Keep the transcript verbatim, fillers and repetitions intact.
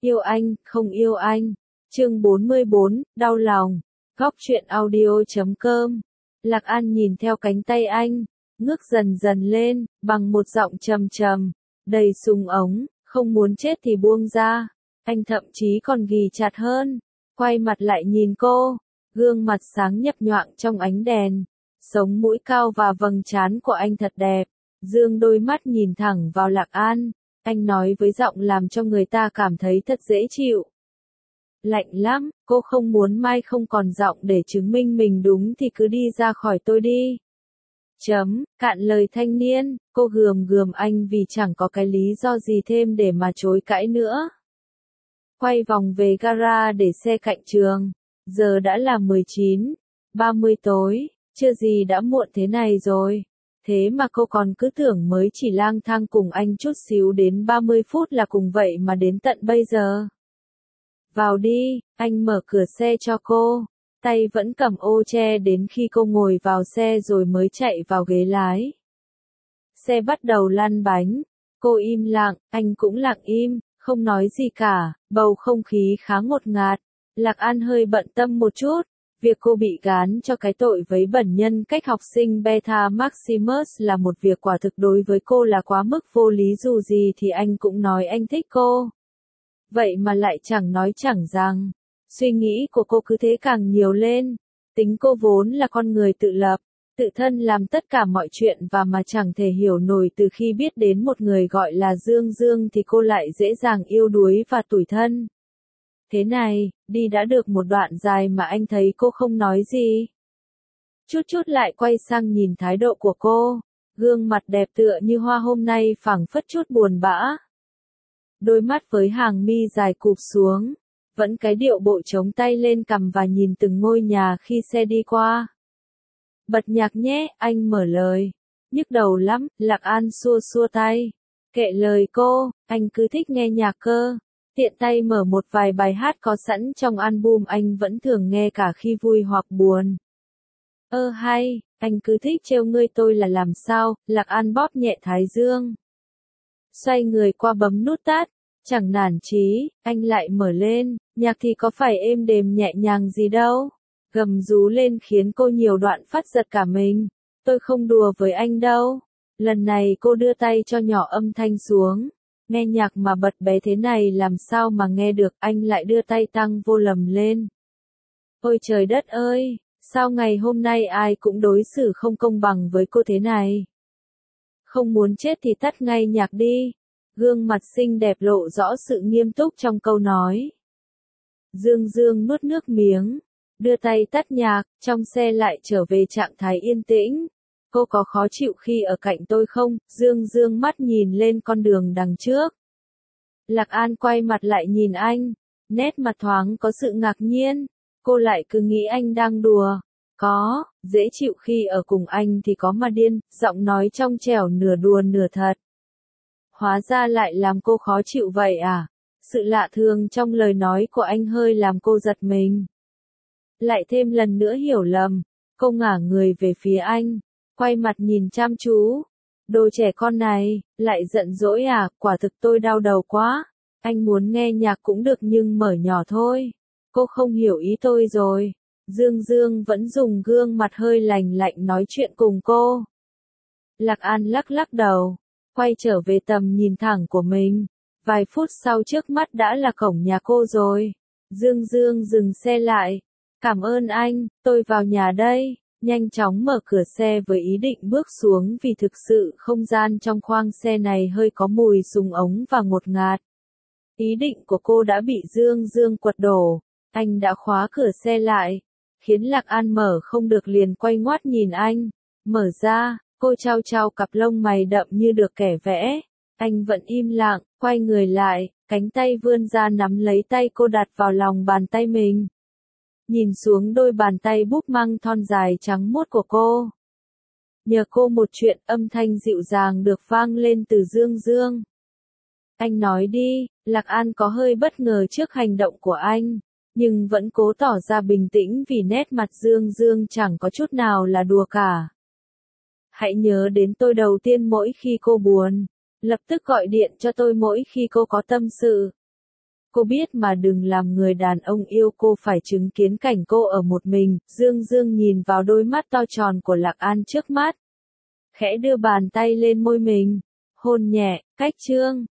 Yêu anh, không yêu anh. Chương bốn mươi bốn, đau lòng. Góc truyện audio chấm com. Lạc An nhìn theo cánh tay anh, ngước dần dần lên, bằng một giọng trầm trầm, đầy sùng ống, không muốn chết thì buông ra. Anh thậm chí còn ghì chặt hơn, quay mặt lại nhìn cô, gương mặt sáng nhấp nhoạng trong ánh đèn, sống mũi cao và vầng trán của anh thật đẹp. Dương đôi mắt nhìn thẳng vào Lạc An, anh nói với giọng làm cho người ta cảm thấy thật dễ chịu. Lạnh lắm, cô không muốn mai không còn giọng để chứng minh mình đúng thì cứ đi ra khỏi tôi đi. Chấm, cạn lời thanh niên, cô gườm gườm anh vì chẳng có cái lý do gì thêm để mà chối cãi nữa. Quay vòng về gara để xe cạnh trường, giờ đã là mười chín, ba mươi tối, chưa gì đã muộn thế này rồi. Thế mà cô còn cứ tưởng mới chỉ lang thang cùng anh chút xíu đến ba mươi phút là cùng vậy mà đến tận bây giờ. Vào đi, anh mở cửa xe cho cô, tay vẫn cầm ô che đến khi cô ngồi vào xe rồi mới chạy vào ghế lái. Xe bắt đầu lăn bánh, cô im lặng, anh cũng lặng im, không nói gì cả, bầu không khí khá ngột ngạt. Lạc An hơi bận tâm một chút, việc cô bị gán cho cái tội vấy bẩn nhân cách học sinh Beta Maximus là một việc quả thực đối với cô là quá mức vô lý, dù gì thì anh cũng nói anh thích cô. Vậy mà lại chẳng nói chẳng rằng, suy nghĩ của cô cứ thế càng nhiều lên. Tính cô vốn là con người tự lập, tự thân làm tất cả mọi chuyện và mà chẳng thể hiểu nổi từ khi biết đến một người gọi là Dương Dương thì cô lại dễ dàng yêu đuối và tủi thân. Thế này, đi đã được một đoạn dài mà anh thấy cô không nói gì. Chút chút lại quay sang nhìn thái độ của cô, gương mặt đẹp tựa như hoa hôm nay phảng phất chút buồn bã. Đôi mắt với hàng mi dài cụp xuống, vẫn cái điệu bộ chống tay lên cằm và nhìn từng ngôi nhà khi xe đi qua. Bật nhạc nhé, anh mở lời. Nhức đầu lắm, Lạc An xua xua tay. Kệ lời cô, anh cứ thích nghe nhạc cơ. Tiện tay mở một vài bài hát có sẵn trong album anh vẫn thường nghe cả khi vui hoặc buồn. Ơ hay, anh cứ thích trêu ngươi tôi là làm sao, Lạc An bóp nhẹ thái dương. Xoay người qua bấm nút tắt, chẳng nản chí, anh lại mở lên, nhạc thì có phải êm đềm nhẹ nhàng gì đâu. Gầm rú lên khiến cô nhiều đoạn phát giật cả mình, tôi không đùa với anh đâu. Lần này cô đưa tay cho nhỏ âm thanh xuống, nghe nhạc mà bật bé thế này làm sao mà nghe được, anh lại đưa tay tăng vô lầm lên. Ôi trời đất ơi, sao ngày hôm nay ai cũng đối xử không công bằng với cô thế này. Không muốn chết thì tắt ngay nhạc đi. Gương mặt xinh đẹp lộ rõ sự nghiêm túc trong câu nói. Dương Dương nuốt nước miếng, đưa tay tắt nhạc, trong xe lại trở về trạng thái yên tĩnh. Cô có khó chịu khi ở cạnh tôi không? Dương Dương mắt nhìn lên con đường đằng trước. Lạc An quay mặt lại nhìn anh, nét mặt thoáng có sự ngạc nhiên. Cô lại cứ nghĩ anh đang đùa. Có, dễ chịu khi ở cùng anh thì có mà điên, giọng nói trong trẻo nửa đùa nửa thật. Hóa ra lại làm cô khó chịu vậy à? Sự lạ thường trong lời nói của anh hơi làm cô giật mình. Lại thêm lần nữa hiểu lầm, cô ngả người về phía anh, quay mặt nhìn chăm chú. Đồ trẻ con này, lại giận dỗi à, quả thực tôi đau đầu quá. Anh muốn nghe nhạc cũng được nhưng mở nhỏ thôi. Cô không hiểu ý tôi rồi. Dương Dương vẫn dùng gương mặt hơi lành lạnh nói chuyện cùng cô. Lạc An lắc lắc đầu, quay trở về tầm nhìn thẳng của mình. Vài phút sau trước mắt đã là cổng nhà cô rồi. Dương Dương dừng xe lại. Cảm ơn anh, tôi vào nhà đây. Nhanh chóng mở cửa xe với ý định bước xuống vì thực sự không gian trong khoang xe này hơi có mùi súng ống và ngột ngạt. Ý định của cô đã bị Dương Dương quật đổ. Anh đã khóa cửa xe lại, khiến Lạc An mở không được liền quay ngoắt nhìn anh. Mở ra, cô trao trao cặp lông mày đậm như được kẻ vẽ. Anh vẫn im lặng, quay người lại, cánh tay vươn ra nắm lấy tay cô đặt vào lòng bàn tay mình. Nhìn xuống đôi bàn tay búp măng thon dài trắng muốt của cô. Nhờ cô một chuyện, âm thanh dịu dàng được vang lên từ Dương Dương. Anh nói đi. Lạc An có hơi bất ngờ trước hành động của anh, nhưng vẫn cố tỏ ra bình tĩnh vì nét mặt Dương Dương chẳng có chút nào là đùa cả. Hãy nhớ đến tôi đầu tiên mỗi khi cô buồn. Lập tức gọi điện cho tôi mỗi khi cô có tâm sự. cô biết mà đừng làm người đàn ông yêu cô phải chứng kiến cảnh cô ở một mình. Dương Dương nhìn vào đôi mắt to tròn của Lạc An trước mắt. Khẽ đưa bàn tay lên môi mình. Hôn nhẹ, cách chương.